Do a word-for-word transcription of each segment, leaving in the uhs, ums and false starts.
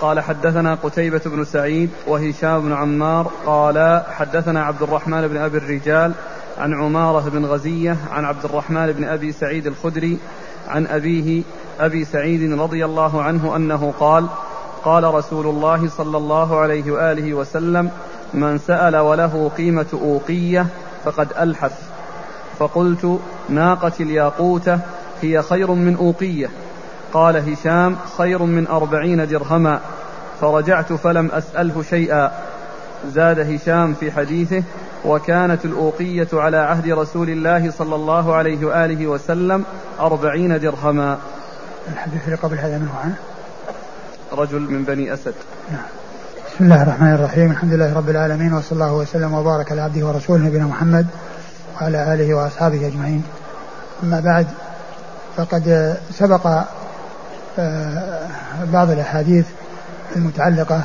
قال حدثنا قتيبة بن سعيد وهشام بن عمار قال حدثنا عبد الرحمن بن أبي الرجال عن عمارة بن غزية عن عبد الرحمن بن أبي سعيد الخدري عن أبيه أبي سعيد رضي الله عنه أنه قال قال رسول الله صلى الله عليه وآله وسلم من سأل وله قيمة أوقية فقد ألحف. فقلت ناقة الياقوتة هي خير من أوقية. قال هشام خير من أربعين درهما. فرجعت فلم أسأله شيئا. زاد هشام في حديثه وكانت الأوقية على عهد رسول الله صلى الله عليه وآله وسلم أربعين درهما. الحديث اللي قبل هذا منه عنه رجل من بني أسد. نعم. بسم الله الرحمن الرحيم. الحمد لله رب العالمين وصلى الله وسلم وبارك على عبده ورسوله نبينا محمد وعلى آله وأصحابه أجمعين. أما بعد فقد سبق بعض الأحاديث المتعلقة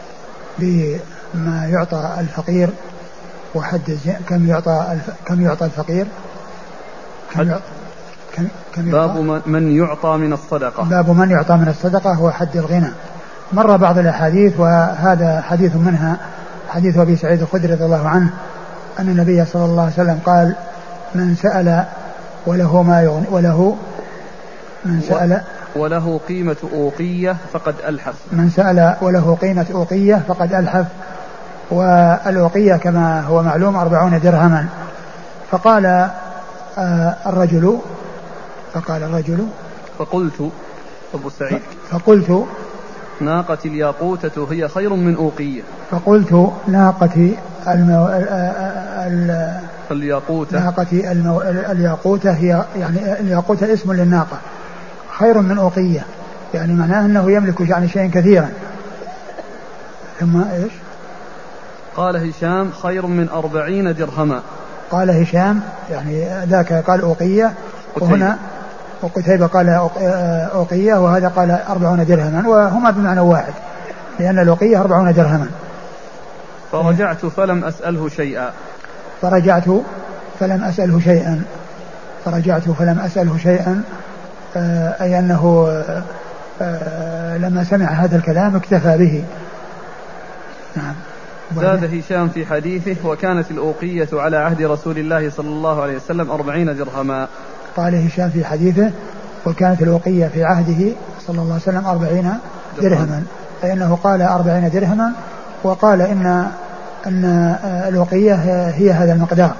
بما يعطى الفقير وحد كم يعطى كم يعطى الفقير كم يعطى كم كم يعطى باب من يعطى من الصدقة. باب من يعطى من الصدقة هو حد الغنى. مر بعض الأحاديث وهذا حديث منها حديث أبي سعيد الخدري رضي الله عنه أن النبي صلى الله عليه وسلم قال من سأل وله ما يغني وله من سأل وله قيمة أوقية فقد ألحف. من سأل وله قيمة أوقية فقد ألحف. والأوقية كما هو معلوم أربعون درهما. فقال آه الرجل فقال الرجل فقلت أبو سعيد فقلت ناقة الياقوتة هي خير من أوقية. فقلت ناقة المو... ال... الياقوتة ناقة المو... الياقوتة هي يعني الياقوتة اسم للناقة خير من أوقية يعني معناه أنه يملك يعني شيئا كثيرا. ثم إيش؟ قال هشام خير من أربعين درهما. قال هشام يعني ذاك قال أوقية وهنا وقتيبة قال أوقية وهذا قال أربعون درهما وهما بمعنى واحد لأن الأوقية أربعون درهما. فرجعت فلم أسأله شيئا. فرجعت فلم أسأله شيئا فرجعت فلم أسأله شيئا أي أنه لما سمع هذا الكلام اكتفى به. نعم. زاد هشام في حديثه وكانت الأوقية على عهد رسول الله صلى الله عليه وسلم أربعين درهما. قال هشام في حديثه وكانت الأوقية في عهده صلى الله عليه وسلم أربعين درهما أي أنه قال أربعين درهما وقال إن أن الأوقية هي هذا المقدار.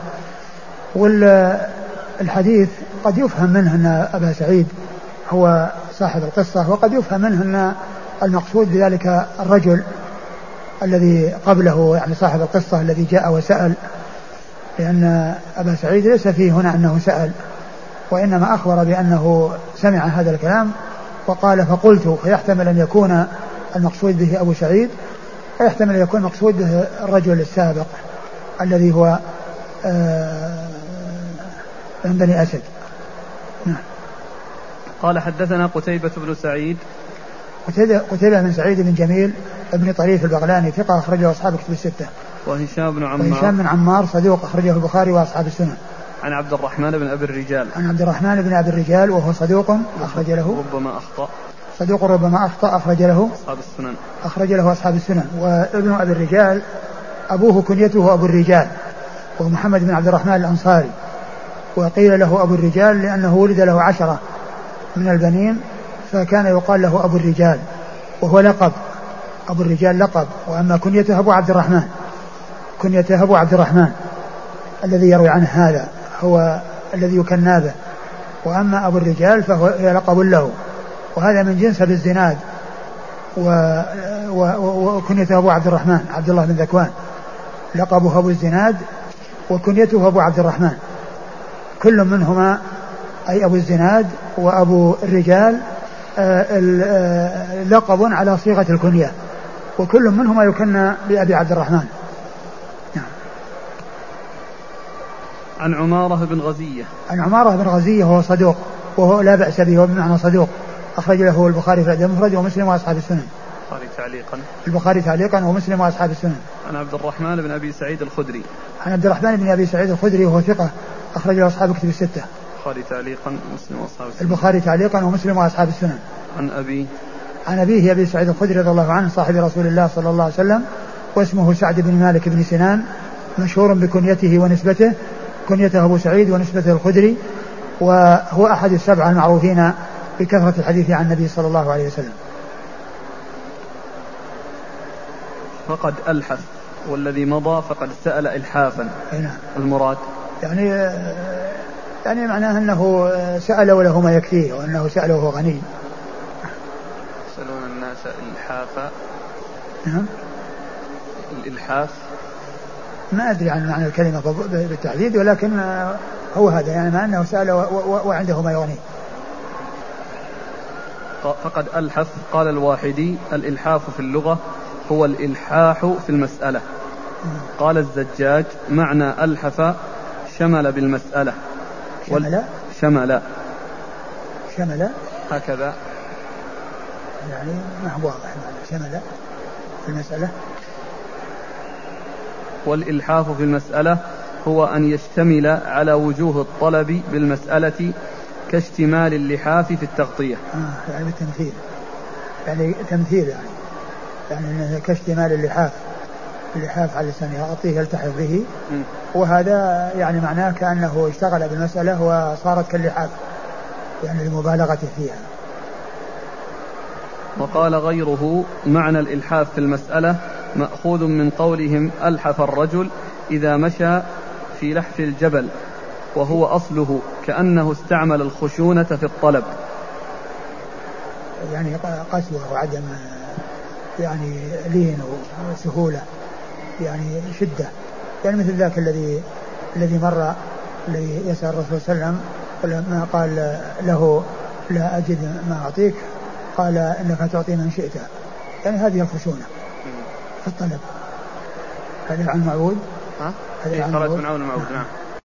والحديث قد يفهم منه أن أبا سعيد هو صاحب القصة وقد يفهم منه أن المقصود بذلك الرجل الذي قبله يعني صاحب القصة الذي جاء وسأل لأن أبا سعيد ليس فيه هنا أنه سأل وإنما أخبر بأنه سمع هذا الكلام وقال فقلت فيحتمل أن يكون المقصود به أبو سعيد ويحتمل أن يكون المقصود به الرجل السابق الذي هو من بني أسد. نعم. قال حدثنا قتيبة بن سعيد قتيبة بن سعيد بن جميل ابن طريف البغلاني ثقة أخرجه أصحاب كتب الستة. وهشام بن عمار وهشام بن عمار صدوق أخرجه البخاري وأصحاب السنن. عن عبد الرحمن بن أبي الرجال عن عبد الرحمن بن أبي الرجال وهو صدوق أخرج له ربما أخطأ صدوق ربما أخطأ أخرج له أصحاب السنن أخرج له أصحاب السنن. وابن أبي الرجال أبوه كنيته أبو الرجال ومحمد بن عبد الرحمن الأنصاري وقيل له أبو الرجال لأنه ولد له عشرة من البنين فكان يقال له أبو الرجال وهو لقب أبو الرجال لقب. وأما كنيته أبو عبد الرحمن كنيته أبو عبد الرحمن الذي يروي عنه هذا هو الذي يكنى به. وأما أبو الرجال فهو لقب له وهذا من جنس بالزناد وكنيته أبو عبد الرحمن عبد الله بن ذكوان لقبه أبو الزناد وكنيته أبو عبد الرحمن كل منهما أي أبو الزناد وأبو الرجال لقب على صيغة الكنية وكل منهما يكنى بأبي عبد الرحمن. نعم. عن عمارة بن غزية عن عمارة بن غزية وهو صدوق وهو لا بأس به وبمعنى صدوق أخرج له البخاري في الأدب المفرد ومسلم وأصحاب السنن. البخاري تعليقا البخاري تعليقا ومسلم وأصحاب السنن. عن عبد الرحمن بن أبي سعيد الخدري عن عبد الرحمن بن أبي سعيد الخدري وهو ثقة أخرج له أصحاب كتب الستة. البخاري تعليقا ومسلم وأصحاب السنن. البخاري تعليقا ومسلم وأصحاب السنن. عن أبي عن أبيه أبي سعيد الخدري رضي الله عنه صاحب رسول الله صلى الله عليه وسلم، واسمه سعد بن مالك بن سنان، مشهور بكنيته ونسبته، كنيته أبو سعيد ونسبته الخدري، وهو أحد السبعة المعروفين بكثرة الحديث عن النبي صلى الله عليه وسلم. فقد ألحف، والذي مضى فقد سأل إلحافا. نعم. المراد يعني يعني معناه أنه سأل وله ما يكفيه، وأنه سأل وهو غني. يسألون الناس إلحافا. نعم. الإلحاف ما أدري عن معنى الكلمة بالتحديد، ولكن هو هذا، يعني ما أنه سأل وعنده ما يغنيه. فقد ألحف. قال الواحدي: الإلحاف في اللغة هو الإلحاح في المسألة. قال الزجاج: معنى ألحف شمل بالمسألة. شمل شمل شمل هكذا، يعني ما هو واضح معنى شمل في المسألة. والإلحاف في المسألة هو أن يشتمل على وجوه الطلب بالمسألة كاشتمال اللحاف في التغطية. آه يعني بالتمثيل، يعني تمثيل، يعني يعني كاشتمال اللحاف اللحاف على لسانه يغطيه يلتحف به. م. وهذا يعني معناه كأنه اشتغل بالمسألة وصارت كاللحاف، يعني المبالغة فيها. وقال غيره: معنى الإلحاف في المسألة مأخوذ من قولهم ألحف الرجل إذا مشى في لحف الجبل، وهو أصله كأنه استعمل الخشونة في الطلب، يعني قسوة وعدم يعني لين وسهولة، يعني شدة، يعني مثل ذاك الذي الذي مر الذي يسأل الرسول صلى الله عليه وسلم لما قال له: لا أجد ما أعطيك، قال: إنك تعطي من شئت، يعني هذه الخشونة في الطلب. هذا عن معود. ها؟ هذا عن معود.